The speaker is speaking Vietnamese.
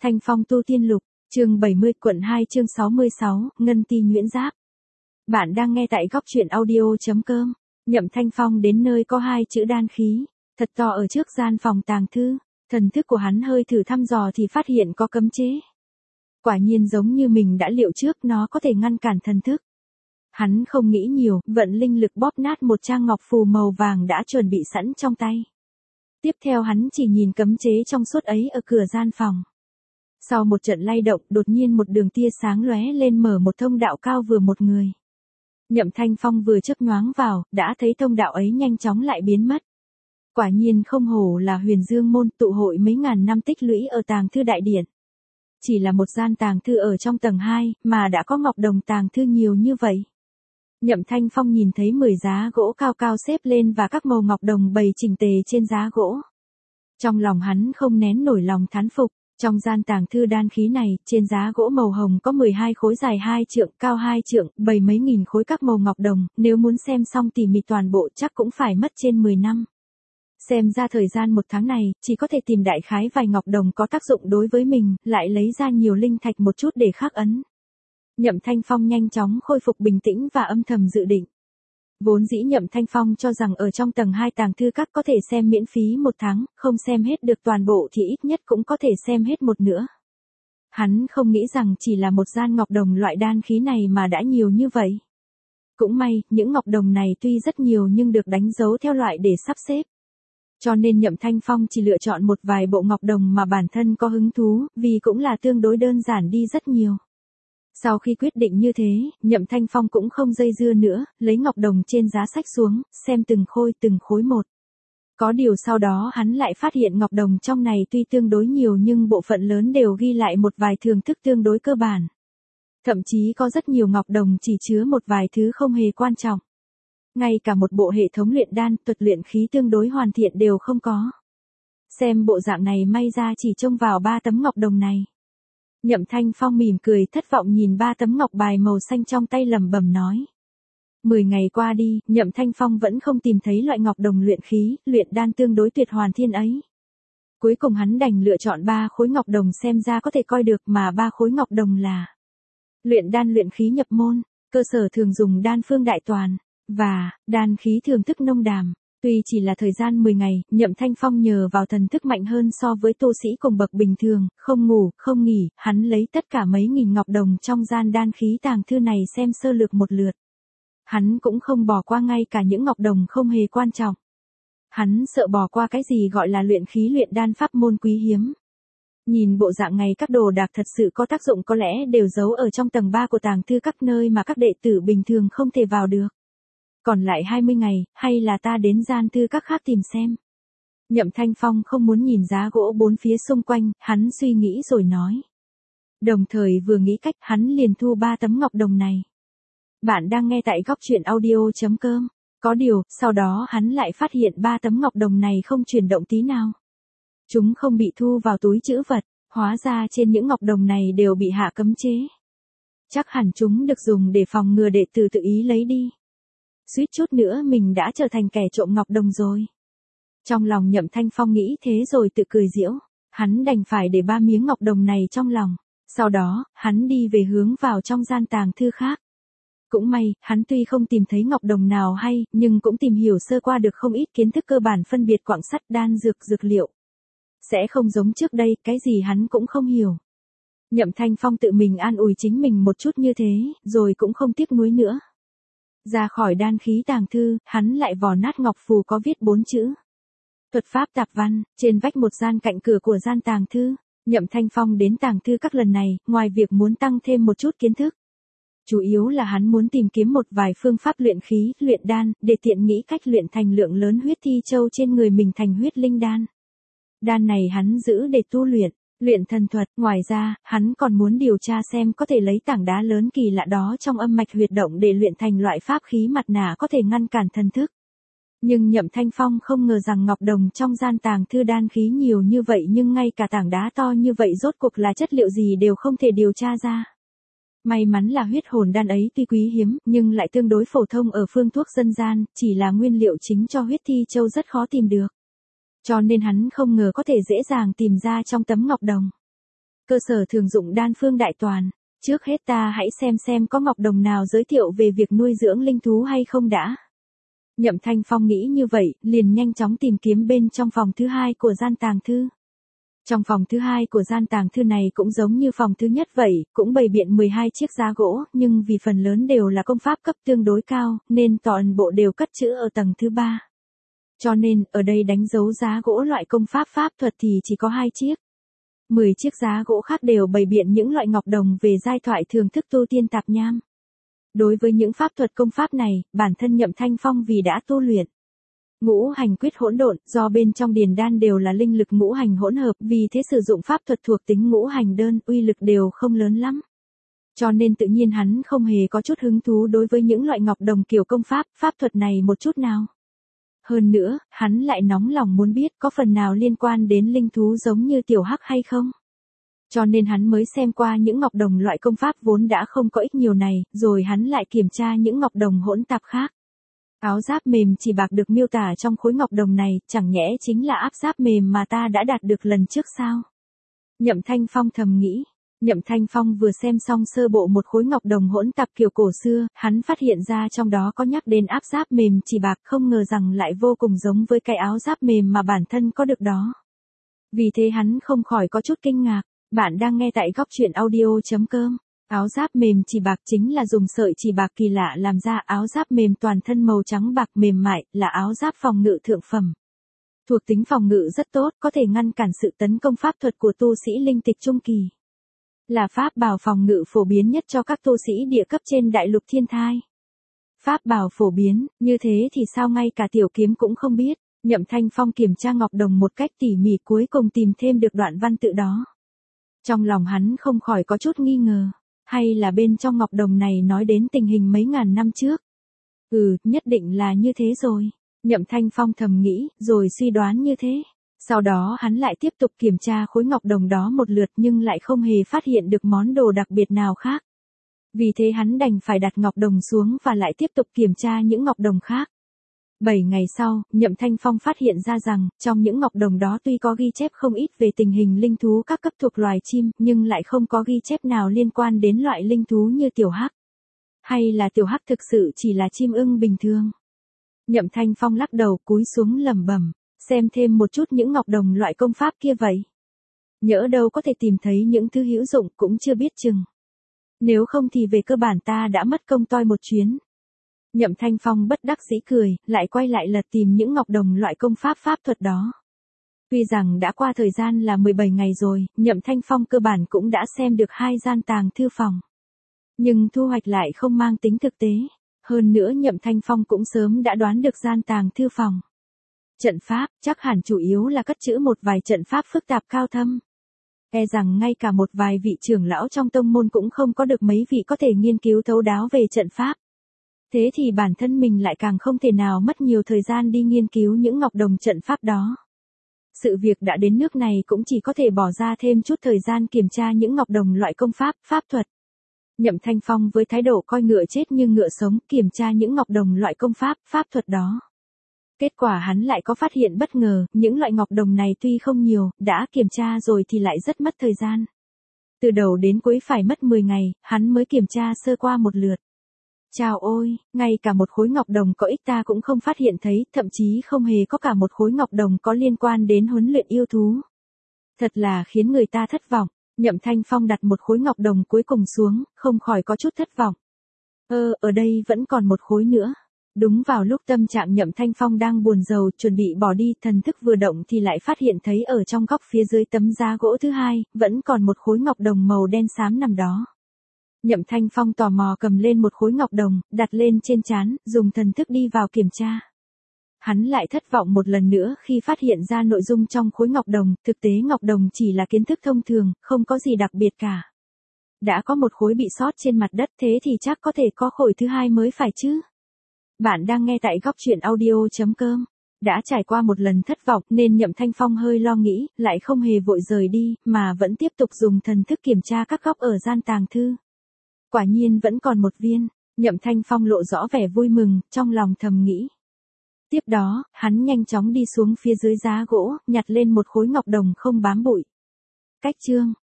Thanh Phong tu tiên lục, chương 70 quận 2 chương 66, Ngân Ti Nhuyễn Giáp. Bạn đang nghe tại góc truyện audio.com. Nhậm Thanh Phong đến nơi có 2 chữ đan khí, thật to ở trước gian phòng tàng thư. Thần thức của hắn hơi thử thăm dò thì phát hiện có cấm chế. Quả nhiên giống như mình đã liệu trước, nó có thể ngăn cản thần thức. Hắn không nghĩ nhiều, vận linh lực bóp nát một trang ngọc phù màu vàng đã chuẩn bị sẵn trong tay. Tiếp theo hắn chỉ nhìn cấm chế trong suốt ấy ở cửa gian phòng. Sau một trận lay động, đột nhiên một đường tia sáng lóe lên mở một thông đạo cao vừa một người. Nhậm Thanh Phong vừa chớp nhoáng vào, đã thấy thông đạo ấy nhanh chóng lại biến mất. Quả nhiên không hổ là Huyền Dương môn, tụ hội mấy ngàn năm tích lũy ở tàng thư đại điện. Chỉ là một gian tàng thư ở trong tầng 2, mà đã có ngọc đồng tàng thư nhiều như vậy. Nhậm Thanh Phong nhìn thấy 10 giá gỗ cao cao xếp lên và các màu ngọc đồng bày chỉnh tề trên giá gỗ. Trong lòng hắn không nén nổi lòng thán phục. Trong gian tàng thư đan khí này, trên giá gỗ màu hồng có 12 khối dài 2 trượng, cao 2 trượng, bày mấy nghìn khối các màu ngọc đồng, nếu muốn xem xong tỉ mỉ toàn bộ chắc cũng phải mất trên 10 năm. Xem ra thời gian 1 tháng này, chỉ có thể tìm đại khái vài ngọc đồng có tác dụng đối với mình, lại lấy ra nhiều linh thạch một chút để khắc ấn. Nhậm Thanh Phong nhanh chóng khôi phục bình tĩnh và âm thầm dự định. Vốn dĩ Nhậm Thanh Phong cho rằng ở trong tầng 2 tàng thư các có thể xem miễn phí 1 tháng, không xem hết được toàn bộ thì ít nhất cũng có thể xem hết một nửa. Hắn không nghĩ rằng chỉ là một gian ngọc đồng loại đan khí này mà đã nhiều như vậy. Cũng may, những ngọc đồng này tuy rất nhiều nhưng được đánh dấu theo loại để sắp xếp. Cho nên Nhậm Thanh Phong chỉ lựa chọn một vài bộ ngọc đồng mà bản thân có hứng thú, vì cũng là tương đối đơn giản đi rất nhiều. Sau khi quyết định như thế, Nhậm Thanh Phong cũng không dây dưa nữa, lấy ngọc đồng trên giá sách xuống, xem từng khối một. Có điều sau đó hắn lại phát hiện ngọc đồng trong này tuy tương đối nhiều nhưng bộ phận lớn đều ghi lại một vài thưởng thức tương đối cơ bản. Thậm chí có rất nhiều ngọc đồng chỉ chứa một vài thứ không hề quan trọng. Ngay cả một bộ hệ thống luyện đan, thuật luyện khí tương đối hoàn thiện đều không có. Xem bộ dạng này may ra chỉ trông vào 3 tấm ngọc đồng này. Nhậm Thanh Phong mỉm cười thất vọng nhìn 3 tấm ngọc bài màu xanh trong tay lẩm bẩm nói. 10 ngày qua đi, Nhậm Thanh Phong vẫn không tìm thấy loại ngọc đồng luyện khí, luyện đan tương đối tuyệt hoàn thiên ấy. Cuối cùng hắn đành lựa chọn 3 khối ngọc đồng xem ra có thể coi được, mà 3 khối ngọc đồng là luyện đan luyện khí nhập môn, cơ sở thường dùng đan phương đại toàn, và đan khí thường thức nông đàm. Tuy chỉ là thời gian 10 ngày, Nhậm Thanh Phong nhờ vào thần thức mạnh hơn so với tu sĩ cùng bậc bình thường, không ngủ, không nghỉ, hắn lấy tất cả mấy nghìn ngọc đồng trong gian đan khí tàng thư này xem sơ lược một lượt. Hắn cũng không bỏ qua ngay cả những ngọc đồng không hề quan trọng. Hắn sợ bỏ qua cái gì gọi là luyện khí luyện đan pháp môn quý hiếm. Nhìn bộ dạng ngày các đồ đạc thật sự có tác dụng có lẽ đều giấu ở trong tầng 3 của tàng thư các nơi mà các đệ tử bình thường không thể vào được. Còn lại 20 ngày, hay là ta đến gian thư các khác tìm xem. Nhậm Thanh Phong không muốn nhìn giá gỗ 4 phía xung quanh, hắn suy nghĩ rồi nói. Đồng thời vừa nghĩ cách, hắn liền thu 3 tấm ngọc đồng này. Bạn đang nghe tại góc truyện audio.com. Có điều, sau đó hắn lại phát hiện 3 tấm ngọc đồng này không chuyển động tí nào. Chúng không bị thu vào túi trữ vật, hóa ra trên những ngọc đồng này đều bị hạ cấm chế. Chắc hẳn chúng được dùng để phòng ngừa đệ tử tự ý lấy đi. Suýt chút nữa mình đã trở thành kẻ trộm ngọc đồng rồi. Trong lòng Nhậm Thanh Phong nghĩ thế rồi tự cười giễu, hắn đành phải để 3 miếng ngọc đồng này trong lòng. Sau đó, hắn đi về hướng vào trong gian tàng thư khác. Cũng may, hắn tuy không tìm thấy ngọc đồng nào hay, nhưng cũng tìm hiểu sơ qua được không ít kiến thức cơ bản phân biệt quặng sắt, đan dược, dược liệu. Sẽ không giống trước đây, cái gì hắn cũng không hiểu. Nhậm Thanh Phong tự mình an ủi chính mình một chút như thế, rồi cũng không tiếc nuối nữa. Ra khỏi đan khí tàng thư, hắn lại vò nát ngọc phù có viết 4 chữ. Thuật pháp tạp văn, trên vách một gian cạnh cửa của gian tàng thư. Nhậm Thanh Phong đến tàng thư các lần này, ngoài việc muốn tăng thêm một chút kiến thức. Chủ yếu là hắn muốn tìm kiếm một vài phương pháp luyện khí, luyện đan, để tiện nghĩ cách luyện thành lượng lớn huyết thi châu trên người mình thành huyết linh đan. Đan này hắn giữ để tu luyện thần thuật, ngoài ra, hắn còn muốn điều tra xem có thể lấy tảng đá lớn kỳ lạ đó trong âm mạch huyệt động để luyện thành loại pháp khí mặt nạ có thể ngăn cản thần thức. Nhưng Nhậm Thanh Phong không ngờ rằng ngọc đồng trong gian tàng thư đan khí nhiều như vậy nhưng ngay cả tảng đá to như vậy rốt cuộc là chất liệu gì đều không thể điều tra ra. May mắn là huyết hồn đan ấy tuy quý hiếm, nhưng lại tương đối phổ thông ở phương thuốc dân gian, chỉ là nguyên liệu chính cho huyết thi châu rất khó tìm được. Cho nên hắn không ngờ có thể dễ dàng tìm ra trong tấm ngọc đồng. Cơ sở thường dụng đan phương đại toàn. Trước hết ta hãy xem có ngọc đồng nào giới thiệu về việc nuôi dưỡng linh thú hay không đã. Nhậm Thanh Phong nghĩ như vậy, liền nhanh chóng tìm kiếm bên trong phòng thứ hai của gian tàng thư. Trong phòng thứ hai của gian tàng thư này cũng giống như phòng thứ nhất vậy, cũng bày biện 12 chiếc giá gỗ, nhưng vì phần lớn đều là công pháp cấp tương đối cao, nên toàn bộ đều cất trữ ở tầng thứ 3. Cho nên, ở đây đánh dấu giá gỗ loại công pháp pháp thuật thì chỉ có 2 chiếc. 10 chiếc giá gỗ khác đều bày biện những loại ngọc đồng về giai thoại thường thức tu tiên tạp nham. Đối với những pháp thuật công pháp này, bản thân Nhậm Thanh Phong vì đã tu luyện ngũ hành quyết hỗn độn, do bên trong điền đan đều là linh lực ngũ hành hỗn hợp, vì thế sử dụng pháp thuật thuộc tính ngũ hành đơn, uy lực đều không lớn lắm. Cho nên tự nhiên hắn không hề có chút hứng thú đối với những loại ngọc đồng kiểu công pháp, pháp thuật này một chút nào. Hơn nữa, hắn lại nóng lòng muốn biết có phần nào liên quan đến linh thú giống như tiểu hắc hay không. Cho nên hắn mới xem qua những ngọc đồng loại công pháp vốn đã không có ích nhiều này, rồi hắn lại kiểm tra những ngọc đồng hỗn tạp khác. Áo giáp mềm chỉ bạc được miêu tả trong khối ngọc đồng này, chẳng nhẽ chính là áp giáp mềm mà ta đã đạt được lần trước sao? Nhậm Thanh Phong thầm nghĩ. Nhậm Thanh Phong vừa xem xong sơ bộ một khối ngọc đồng hỗn tạp kiểu cổ xưa, hắn phát hiện ra trong đó có nhắc đến áp giáp mềm chỉ bạc, không ngờ rằng lại vô cùng giống với cái áo giáp mềm mà bản thân có được đó. Vì thế hắn không khỏi có chút kinh ngạc. Bạn đang nghe tại góc truyện audio.com. Áo giáp mềm chỉ bạc chính là dùng sợi chỉ bạc kỳ lạ làm ra, áo giáp mềm toàn thân màu trắng bạc mềm mại, là áo giáp phòng ngự thượng phẩm. Thuộc tính phòng ngự rất tốt, có thể ngăn cản sự tấn công pháp thuật của tu sĩ linh tịch trung kỳ. Là pháp bảo phòng ngự phổ biến nhất cho các tu sĩ địa cấp trên đại lục thiên thai. Pháp bảo phổ biến, như thế thì sao ngay cả tiểu kiếm cũng không biết. Nhậm Thanh Phong kiểm tra ngọc đồng một cách tỉ mỉ, cuối cùng tìm thêm được đoạn văn tự đó. Trong lòng hắn không khỏi có chút nghi ngờ. Hay là bên trong ngọc đồng này nói đến tình hình mấy ngàn năm trước? Nhất định là như thế rồi. Nhậm Thanh Phong thầm nghĩ, rồi suy đoán như thế. Sau đó hắn lại tiếp tục kiểm tra khối ngọc đồng đó một lượt nhưng lại không hề phát hiện được món đồ đặc biệt nào khác. Vì thế hắn đành phải đặt ngọc đồng xuống và lại tiếp tục kiểm tra những ngọc đồng khác. 7 ngày sau, Nhậm Thanh Phong phát hiện ra rằng, trong những ngọc đồng đó tuy có ghi chép không ít về tình hình linh thú các cấp thuộc loài chim, nhưng lại không có ghi chép nào liên quan đến loại linh thú như tiểu hắc. Hay là tiểu hắc thực sự chỉ là chim ưng bình thường? Nhậm Thanh Phong lắc đầu cúi xuống lẩm bẩm, xem thêm một chút những ngọc đồng loại công pháp kia vậy. Nhỡ đâu có thể tìm thấy những thứ hữu dụng cũng chưa biết chừng. Nếu không thì về cơ bản ta đã mất công toi một chuyến. Nhậm Thanh Phong bất đắc dĩ cười, lại quay lại lật tìm những ngọc đồng loại công pháp pháp thuật đó. Tuy rằng đã qua thời gian là 17 ngày rồi, Nhậm Thanh Phong cơ bản cũng đã xem được 2 gian tàng thư phòng. Nhưng thu hoạch lại không mang tính thực tế. Hơn nữa Nhậm Thanh Phong cũng sớm đã đoán được gian tàng thư phòng. Trận pháp, chắc hẳn chủ yếu là cất trữ một vài trận pháp phức tạp cao thâm. E rằng ngay cả một vài vị trưởng lão trong tông môn cũng không có được mấy vị có thể nghiên cứu thấu đáo về trận pháp. Thế thì bản thân mình lại càng không thể nào mất nhiều thời gian đi nghiên cứu những ngọc đồng trận pháp đó. Sự việc đã đến nước này cũng chỉ có thể bỏ ra thêm chút thời gian kiểm tra những ngọc đồng loại công pháp, pháp thuật. Nhậm Thanh Phong với thái độ coi ngựa chết như ngựa sống kiểm tra những ngọc đồng loại công pháp, pháp thuật đó. Kết quả hắn lại có phát hiện bất ngờ, những loại ngọc đồng này tuy không nhiều, đã kiểm tra rồi thì lại rất mất thời gian. Từ đầu đến cuối phải mất 10 ngày, hắn mới kiểm tra sơ qua một lượt. Chào ôi, ngay cả một khối ngọc đồng có ích ta cũng không phát hiện thấy, thậm chí không hề có cả một khối ngọc đồng có liên quan đến huấn luyện yêu thú. Thật là khiến người ta thất vọng. Nhậm Thanh Phong đặt một khối ngọc đồng cuối cùng xuống, không khỏi có chút thất vọng. Ở đây vẫn còn một khối nữa. Đúng vào lúc tâm trạng Nhậm Thanh Phong đang buồn rầu chuẩn bị bỏ đi, thần thức vừa động thì lại phát hiện thấy ở trong góc phía dưới tấm giá gỗ thứ hai, vẫn còn một khối ngọc đồng màu đen xám nằm đó. Nhậm Thanh Phong tò mò cầm lên một khối ngọc đồng, đặt lên trên trán, dùng thần thức đi vào kiểm tra. Hắn lại thất vọng một lần nữa khi phát hiện ra nội dung trong khối ngọc đồng, thực tế ngọc đồng chỉ là kiến thức thông thường, không có gì đặc biệt cả. Đã có một khối bị sót trên mặt đất thế thì chắc có thể có khối thứ hai mới phải chứ. Bạn đang nghe tại góc truyện audio.com. Đã trải qua một lần thất vọng nên Nhậm Thanh Phong hơi lo nghĩ, lại không hề vội rời đi, mà vẫn tiếp tục dùng thần thức kiểm tra các góc ở gian tàng thư. Quả nhiên vẫn còn một viên, Nhậm Thanh Phong lộ rõ vẻ vui mừng, trong lòng thầm nghĩ. Tiếp đó, hắn nhanh chóng đi xuống phía dưới giá gỗ, nhặt lên một khối ngọc đồng không bám bụi. Cách chương